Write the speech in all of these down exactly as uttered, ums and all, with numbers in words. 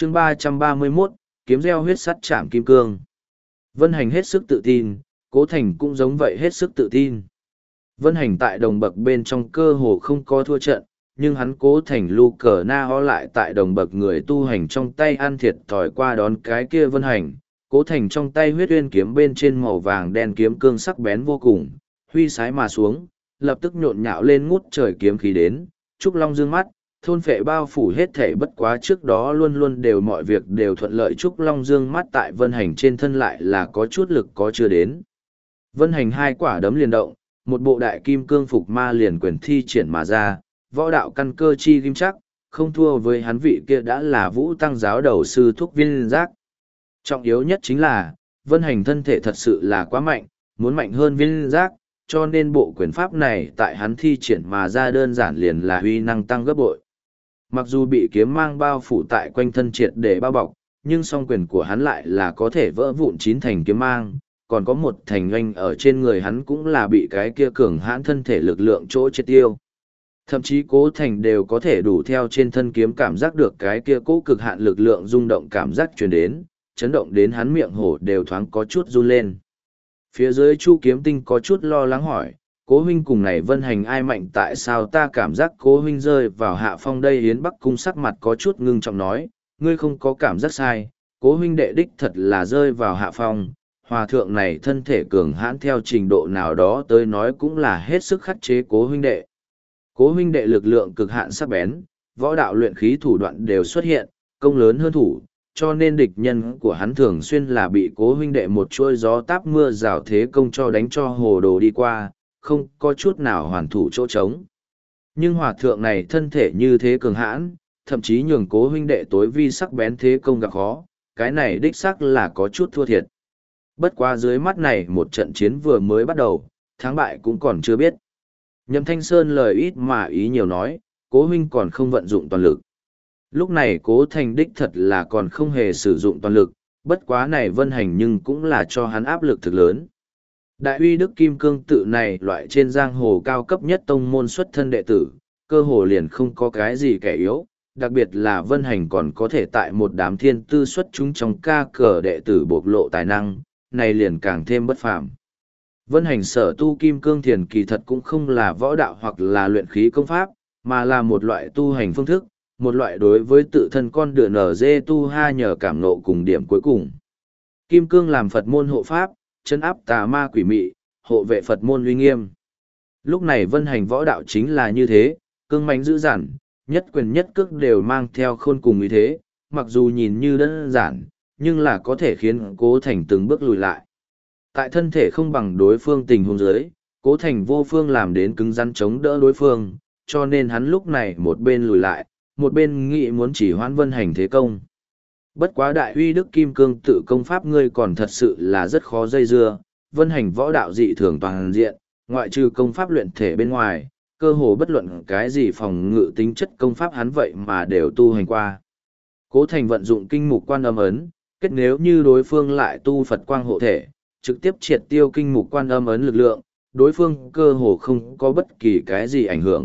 chương ba trăm ba mươi mốt, kiếm gieo huyết sắt chạm kim cương. Vân Hành hết sức tự tin, Cố Thành cũng giống vậy hết sức tự tin. Vân Hành tại đồng bậc bên trong cơ hồ không có thua trận, nhưng hắn Cố Thành lu cờ na ho lại tại đồng bậc người tu hành trong tay ăn thiệt thòi qua đón cái kia Vân Hành. Cố Thành trong tay huyết uyên kiếm bên trên màu vàng đen kiếm cương sắc bén vô cùng, huy sái mà xuống, lập tức nhộn nhạo lên ngút trời kiếm khí đến, Trúc Long dương mắt, thôn phệ bao phủ hết thể bất quá trước đó luôn luôn đều mọi việc đều thuận lợi. Trúc Long dương mắt tại Vân Hành trên thân lại là có chút lực có chưa đến. Vân Hành hai quả đấm liền động, một bộ đại kim cương phục ma liền quyền thi triển mà ra, võ đạo căn cơ chi kim chắc, không thua với hắn vị kia đã là vũ tăng giáo đầu sư thúc Viên Giác. Trọng yếu nhất chính là, Vân Hành thân thể thật sự là quá mạnh, muốn mạnh hơn Viên Giác, cho nên bộ quyền pháp này tại hắn thi triển mà ra đơn giản liền là huy năng tăng gấp bội. Mặc dù bị kiếm mang bao phủ tại quanh thân triệt để bao bọc, nhưng song quyền của hắn lại là có thể vỡ vụn chín thành kiếm mang, còn có một thành oanh ở trên người hắn cũng là bị cái kia cường hãn thân thể lực lượng chỗ triệt tiêu. Thậm chí Cố Thành đều có thể đủ theo trên thân kiếm cảm giác được cái kia cố cực hạn lực lượng rung động cảm giác truyền đến, chấn động đến hắn miệng hổ đều thoáng có chút run lên. Phía dưới Chu Kiếm Tinh có chút lo lắng hỏi, Cố huynh cùng này Vân Hành ai mạnh, tại sao ta cảm giác Cố huynh rơi vào hạ phong đây? Yến Bắc Cung sắc mặt có chút ngưng trọng nói, ngươi không có cảm giác sai, Cố huynh đệ đích thật là rơi vào hạ phong. Hòa thượng này thân thể cường hãn theo trình độ nào đó tới nói cũng là hết sức khắc chế Cố huynh đệ. Cố huynh đệ lực lượng cực hạn sắc bén, võ đạo luyện khí thủ đoạn đều xuất hiện, công lớn hơn thủ, cho nên địch nhân của hắn thường xuyên là bị Cố huynh đệ một chuôi gió táp mưa rào thế công cho đánh cho hồ đồ đi qua, không có chút nào hoàn thủ chỗ trống. Nhưng hòa thượng này thân thể như thế cường hãn, thậm chí nhường Cố huynh đệ tối vi sắc bén thế công gặp khó, cái này đích xác là có chút thua thiệt. Bất quá dưới mắt này một trận chiến vừa mới bắt đầu, thắng bại cũng còn chưa biết. Nhậm Thanh Sơn lời ít mà ý nhiều nói, Cố huynh còn không vận dụng toàn lực. Lúc này Cố Thành đích thật là còn không hề sử dụng toàn lực, bất quá này Vân Hành nhưng cũng là cho hắn áp lực thực lớn. Đại uy Đức Kim Cương tự này loại trên giang hồ cao cấp nhất tông môn xuất thân đệ tử, cơ hồ liền không có cái gì kẻ yếu, đặc biệt là Vân Hành còn có thể tại một đám thiên tư xuất chúng trong ca cờ đệ tử bộc lộ tài năng, này liền càng thêm bất phàm. Vân Hành sở tu Kim Cương Thiền kỳ thật cũng không là võ đạo hoặc là luyện khí công pháp, mà là một loại tu hành phương thức, một loại đối với tự thân con đường nở dê tu ha nhờ cảm nộ cùng điểm cuối cùng. Kim Cương làm Phật môn hộ pháp, chân áp tà ma quỷ mị, hộ vệ Phật môn uy nghiêm. Lúc này Vân Hành võ đạo chính là như thế, cương mãnh dữ dằn, nhất quyền nhất cước đều mang theo khôn cùng ý thế, mặc dù nhìn như đơn giản, nhưng là có thể khiến Cố Thành từng bước lùi lại. Tại thân thể không bằng đối phương tình huống dưới, Cố Thành vô phương làm đến cứng rắn chống đỡ đối phương, cho nên hắn lúc này một bên lùi lại, một bên nghĩ muốn chỉ hoãn Vân Hành thế công. Bất quá đại uy Đức Kim Cương tự công pháp ngươi còn thật sự là rất khó dây dưa, Vân Hành võ đạo dị thường toàn diện, ngoại trừ công pháp luyện thể bên ngoài, cơ hồ bất luận cái gì phòng ngự tính chất công pháp hắn vậy mà đều tu hành qua. Cố Thành vận dụng kinh mục quan âm ấn, kết nếu như đối phương lại tu Phật quang hộ thể, trực tiếp triệt tiêu kinh mục quan âm ấn lực lượng, đối phương cơ hồ không có bất kỳ cái gì ảnh hưởng.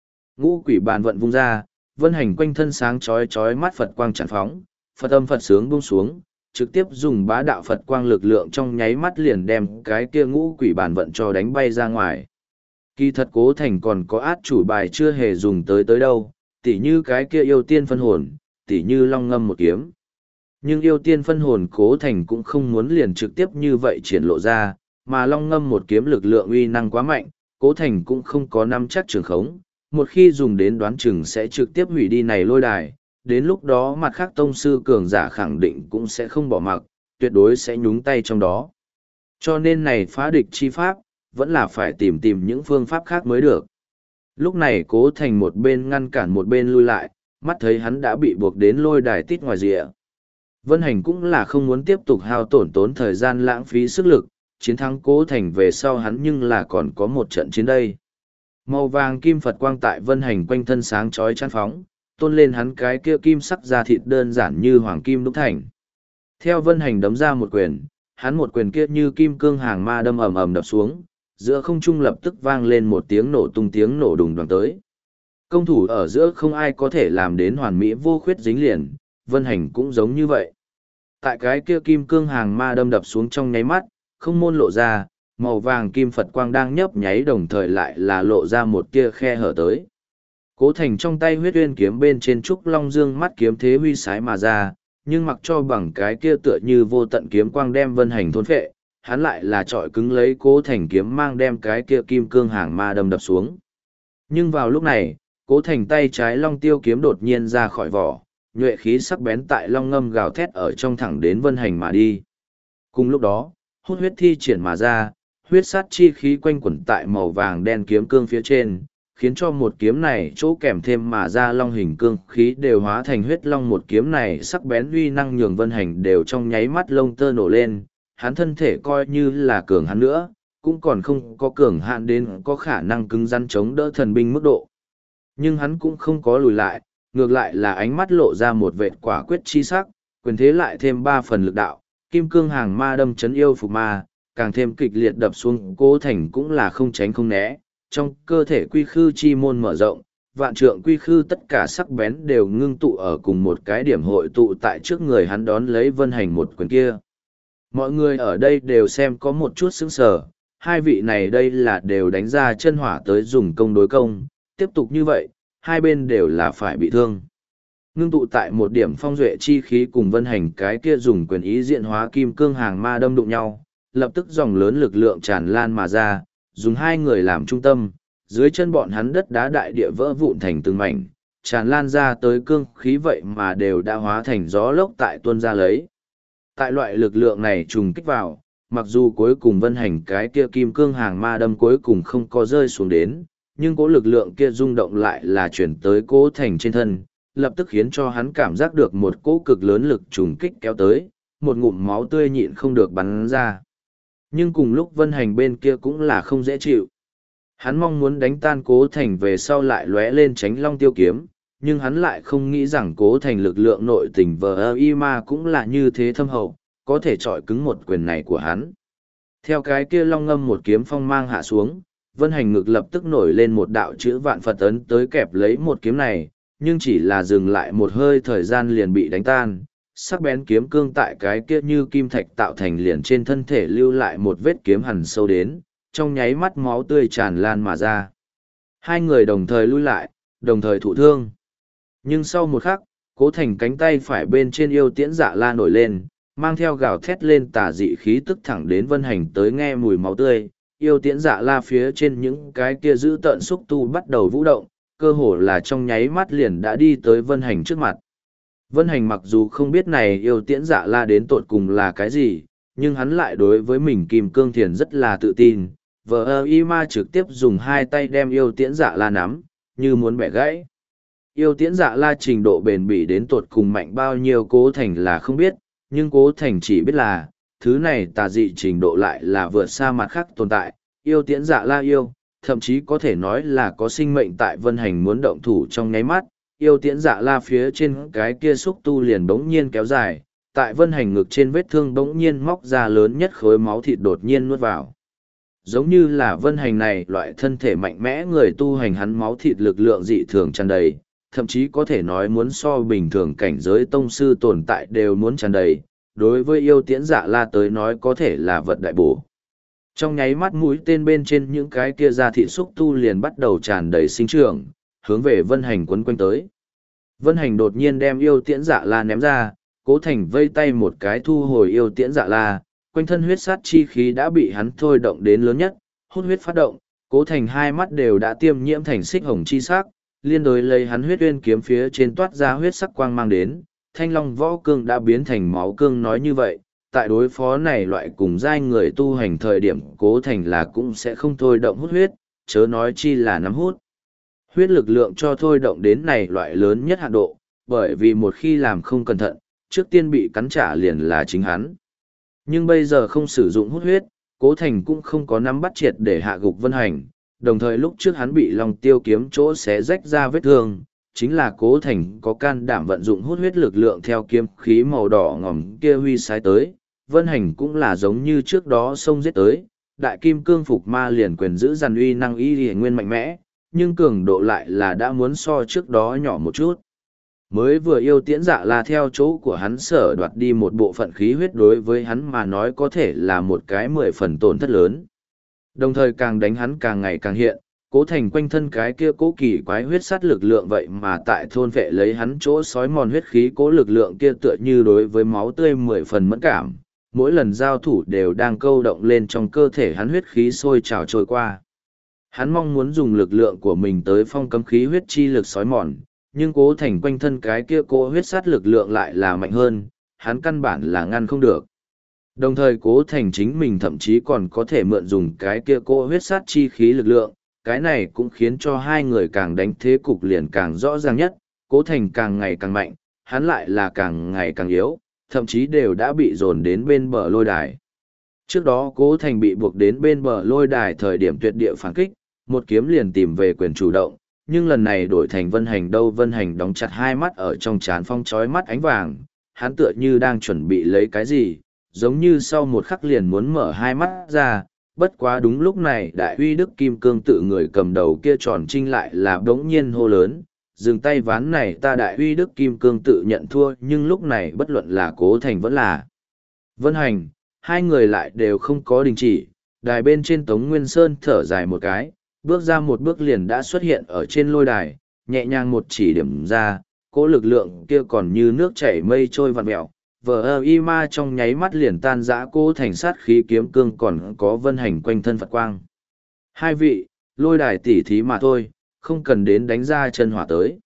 Ngũ quỷ bàn vận vung ra, Vân Hành quanh thân sáng chói chói mắt Phật quang tràn phóng, Phật âm Phật sướng buông xuống, trực tiếp dùng bá đạo Phật quang lực lượng trong nháy mắt liền đem cái kia ngũ quỷ bàn vận cho đánh bay ra ngoài. Kỳ thật Cố Thành còn có át chủ bài chưa hề dùng tới tới đâu, tỉ như cái kia yêu tiên phân hồn, tỉ như long ngâm một kiếm. Nhưng yêu tiên phân hồn Cố Thành cũng không muốn liền trực tiếp như vậy triển lộ ra, mà long ngâm một kiếm lực lượng uy năng quá mạnh, Cố Thành cũng không có nắm chắc trường khống, một khi dùng đến đoán chừng sẽ trực tiếp hủy đi này lôi đài, đến lúc đó mặt khác tông sư cường giả khẳng định cũng sẽ không bỏ mặc, tuyệt đối sẽ nhúng tay trong đó. Cho nên này phá địch chi pháp, vẫn là phải tìm tìm những phương pháp khác mới được. Lúc này Cố Thành một bên ngăn cản một bên lui lại, mắt thấy hắn đã bị buộc đến lôi đài tít ngoài rìa. Vân Hành cũng là không muốn tiếp tục hao tổn tốn thời gian lãng phí sức lực, chiến thắng Cố Thành về sau hắn nhưng là còn có một trận chiến đây. Màu vàng kim Phật quang tại Vân Hành quanh thân sáng chói chán phóng, tôn lên hắn cái kia kim sắc da thịt đơn giản như hoàng kim đúc thành. Theo Vân Hành đấm ra một quyền, hắn một quyền kia như kim cương hàng ma đâm ầm ầm đập xuống, giữa không trung lập tức vang lên một tiếng nổ tung tiếng nổ đùng đoàng tới. Công thủ ở giữa không ai có thể làm đến hoàn mỹ vô khuyết dính liền, Vân Hành cũng giống như vậy. Tại cái kia kim cương hàng ma đâm đập xuống trong nháy mắt, không môn lộ ra, màu vàng kim Phật quang đang nhấp nháy đồng thời lại là lộ ra một tia khe hở tới. Cố Thành trong tay huyết uyên kiếm bên trên trúc long dương mắt kiếm thế huy sái mà ra, nhưng mặc cho bằng cái kia tựa như vô tận kiếm quang đem Vân Hành thôn phệ, hắn lại là trọi cứng lấy Cố Thành kiếm mang đem cái kia kim cương hàng ma đâm đập xuống. Nhưng vào lúc này, Cố Thành tay trái long tiêu kiếm đột nhiên ra khỏi vỏ, nhuệ khí sắc bén tại long ngâm gào thét ở trong thẳng đến Vân Hành mà đi. Cùng lúc đó, hút huyết thi triển mà ra, huyết sát chi khí quanh quẩn tại màu vàng đen kiếm cương phía trên, khiến cho một kiếm này chỗ kèm thêm mà ra long hình cương khí đều hóa thành huyết long. Một kiếm này sắc bén uy năng nhường Vân Hành đều trong nháy mắt lông tơ nổ lên, hắn thân thể coi như là cường hắn nữa, cũng còn không có cường hạn đến có khả năng cứng rắn chống đỡ thần binh mức độ. Nhưng hắn cũng không có lùi lại, ngược lại là ánh mắt lộ ra một vệt quả quyết chi sắc, quyền thế lại thêm ba phần lực đạo, kim cương hàng ma đâm chấn yêu phục ma, càng thêm kịch liệt đập xuống. Cố Thành cũng là không tránh không né, trong cơ thể quy khư chi môn mở rộng, vạn trượng quy khư tất cả sắc bén đều ngưng tụ ở cùng một cái điểm hội tụ tại trước người hắn đón lấy Vân Hành một quyền kia. Mọi người ở đây đều xem có một chút sững sờ, hai vị này đây là đều đánh ra chân hỏa tới dùng công đối công, tiếp tục như vậy, hai bên đều là phải bị thương. Ngưng tụ tại một điểm phong duệ chi khí cùng Vân Hành cái kia dùng quyền ý diện hóa kim cương hàng ma đâm đụng nhau, lập tức dòng lớn lực lượng tràn lan mà ra, dùng hai người làm trung tâm, dưới chân bọn hắn đất đá đại địa vỡ vụn thành từng mảnh, tràn lan ra tới cương khí vậy mà đều đã hóa thành gió lốc tại tuôn ra lấy. Tại loại lực lượng này trùng kích vào, mặc dù cuối cùng Vân Hành cái kia kim cương hàng ma đâm cuối cùng không có rơi xuống đến, nhưng cố lực lượng kia rung động lại là chuyển tới Cố Thành trên thân, lập tức khiến cho hắn cảm giác được một cỗ cực lớn lực trùng kích kéo tới, một ngụm máu tươi nhịn không được bắn ra. Nhưng cùng lúc Vân Hành bên kia cũng là không dễ chịu. Hắn mong muốn đánh tan Cố Thành về sau lại lóe lên tránh long tiêu kiếm, nhưng hắn lại không nghĩ rằng Cố Thành lực lượng nội tình vờ y ma cũng là như thế thâm hậu, có thể chọi cứng một quyền này của hắn. Theo cái kia long ngâm một kiếm phong mang hạ xuống, Vân Hành ngực lập tức nổi lên một đạo chữ vạn Phật ấn tới kẹp lấy một kiếm này, nhưng chỉ là dừng lại một hơi thời gian liền bị đánh tan. Sắc bén kiếm cương tại cái kia như kim thạch tạo thành liền trên thân thể lưu lại một vết kiếm hằn sâu đến, trong nháy mắt máu tươi tràn lan mà ra. Hai người đồng thời lui lại, đồng thời thụ thương. Nhưng sau một khắc, Cố Thành cánh tay phải bên trên yêu tiễn dạ la nổi lên, mang theo gào thét lên tà dị khí tức thẳng đến Vân Hành tới nghe mùi máu tươi. Yêu tiễn dạ la phía trên những cái kia giữ tợn xúc tu bắt đầu vũ động, cơ hồ là trong nháy mắt liền đã đi tới Vân Hành trước mặt. Vân Hành mặc dù không biết này yêu tiễn dạ la đến tột cùng là cái gì, nhưng hắn lại đối với mình kim cương thiền rất là tự tin. Vờ y ma trực tiếp dùng hai tay đem yêu tiễn dạ la nắm, như muốn bẻ gãy. Yêu tiễn dạ la trình độ bền bỉ đến tột cùng mạnh bao nhiêu Cố Thành là không biết, nhưng Cố Thành chỉ biết là, thứ này tà dị trình độ lại là vượt xa mặt khác tồn tại. Yêu tiễn dạ la yêu, thậm chí có thể nói là có sinh mệnh tại Vân Hành muốn động thủ trong nháy mắt. Yêu tiễn dạ la phía trên cái kia xúc tu liền bỗng nhiên kéo dài, tại Vân Hành ngực trên vết thương bỗng nhiên móc ra lớn nhất khối máu thịt đột nhiên nuốt vào. Giống như là Vân Hành này loại thân thể mạnh mẽ người tu hành hắn máu thịt lực lượng dị thường tràn đầy, thậm chí có thể nói muốn so bình thường cảnh giới tông sư tồn tại đều muốn tràn đầy, đối với yêu tiễn dạ la tới nói có thể là vật đại bổ. Trong nháy mắt mũi tên bên trên những cái kia ra thịt xúc tu liền bắt đầu tràn đầy sinh trưởng, hướng về Vân Hành quấn quanh tới. Vân Hành đột nhiên đem yêu tiễn dạ la ném ra, Cố Thành vây tay một cái thu hồi yêu tiễn dạ la, quanh thân huyết sát chi khí đã bị hắn thôi động đến lớn nhất, hút huyết phát động, Cố Thành hai mắt đều đã tiêm nhiễm thành xích hồng chi sắc, liên đối lấy hắn huyết uyên kiếm phía trên toát ra huyết sắc quang mang đến, thanh long võ cương đã biến thành máu cương. Nói như vậy, tại đối phó này loại cùng giai người tu hành thời điểm Cố Thành là cũng sẽ không thôi động hút huyết, chớ nói chi là nắm hút. Huyết lực lượng cho thôi động đến này loại lớn nhất hạn độ, bởi vì một khi làm không cẩn thận, trước tiên bị cắn trả liền là chính hắn. Nhưng bây giờ không sử dụng hút huyết, Cố Thành cũng không có nắm bắt triệt để hạ gục Vân Hành, đồng thời lúc trước hắn bị Long Tiêu kiếm chỗ xé rách ra vết thương, chính là Cố Thành có can đảm vận dụng hút huyết lực lượng theo kiếm khí màu đỏ ngòm kia huy sái tới, Vân Hành cũng là giống như trước đó xông giết tới, đại kim cương phục ma liền quyền giữ dàn uy năng y liễu nguyên mạnh mẽ, nhưng cường độ lại là đã muốn so trước đó nhỏ một chút. Mới vừa yêu tiễn dạ la theo chỗ của hắn sở đoạt đi một bộ phận khí huyết đối với hắn mà nói có thể là một cái mười phần tổn thất lớn. Đồng thời càng đánh hắn càng ngày càng hiện, Cố Thành quanh thân cái kia cố kỳ quái huyết sắt lực lượng vậy mà tại thôn vệ lấy hắn chỗ sói mòn huyết khí, cố lực lượng kia tựa như đối với máu tươi mười phần mẫn cảm, mỗi lần giao thủ đều đang câu động lên trong cơ thể hắn huyết khí sôi trào trôi qua. Hắn mong muốn dùng lực lượng của mình tới phong cấm khí huyết chi lực sói mòn, nhưng Cố Thành quanh thân cái kia cố huyết sắt lực lượng lại là mạnh hơn, hắn căn bản là ngăn không được. Đồng thời Cố Thành chính mình thậm chí còn có thể mượn dùng cái kia cố huyết sắt chi khí lực lượng, cái này cũng khiến cho hai người càng đánh thế cục liền càng rõ ràng nhất, Cố Thành càng ngày càng mạnh, hắn lại là càng ngày càng yếu, thậm chí đều đã bị dồn đến bên bờ lôi đài. Trước đó Cố Thành bị buộc đến bên bờ lôi đài thời điểm tuyệt địa phản kích, một kiếm liền tìm về quyền chủ động, nhưng lần này đổi thành Vân Hành đâu. Vân Hành đóng chặt hai mắt ở trong trán phong chói mắt ánh vàng, hắn tựa như đang chuẩn bị lấy cái gì, giống như sau một khắc liền muốn mở hai mắt ra. Bất quá đúng lúc này đại uy đức kim cương tự người cầm đầu kia tròn trinh lại là đống nhiên hô lớn, dừng tay ván này ta đại uy đức kim cương tự nhận thua. Nhưng lúc này bất luận là Cố Thành vẫn là Vân Hành, hai người lại đều không có đình chỉ. Đài bên trên Tống Nguyên Sơn thở dài một cái, bước ra một bước liền đã xuất hiện ở trên lôi đài, nhẹ nhàng một chỉ điểm ra, cỗ lực lượng kia còn như nước chảy mây trôi vặn mẹo, vờ ơ y ma trong nháy mắt liền tan rã Cố Thành sát khí kiếm cương còn có Vân Hành quanh thân Phật quang. Hai vị, lôi đài tỉ thí mà thôi, không cần đến đánh ra chân hỏa tới.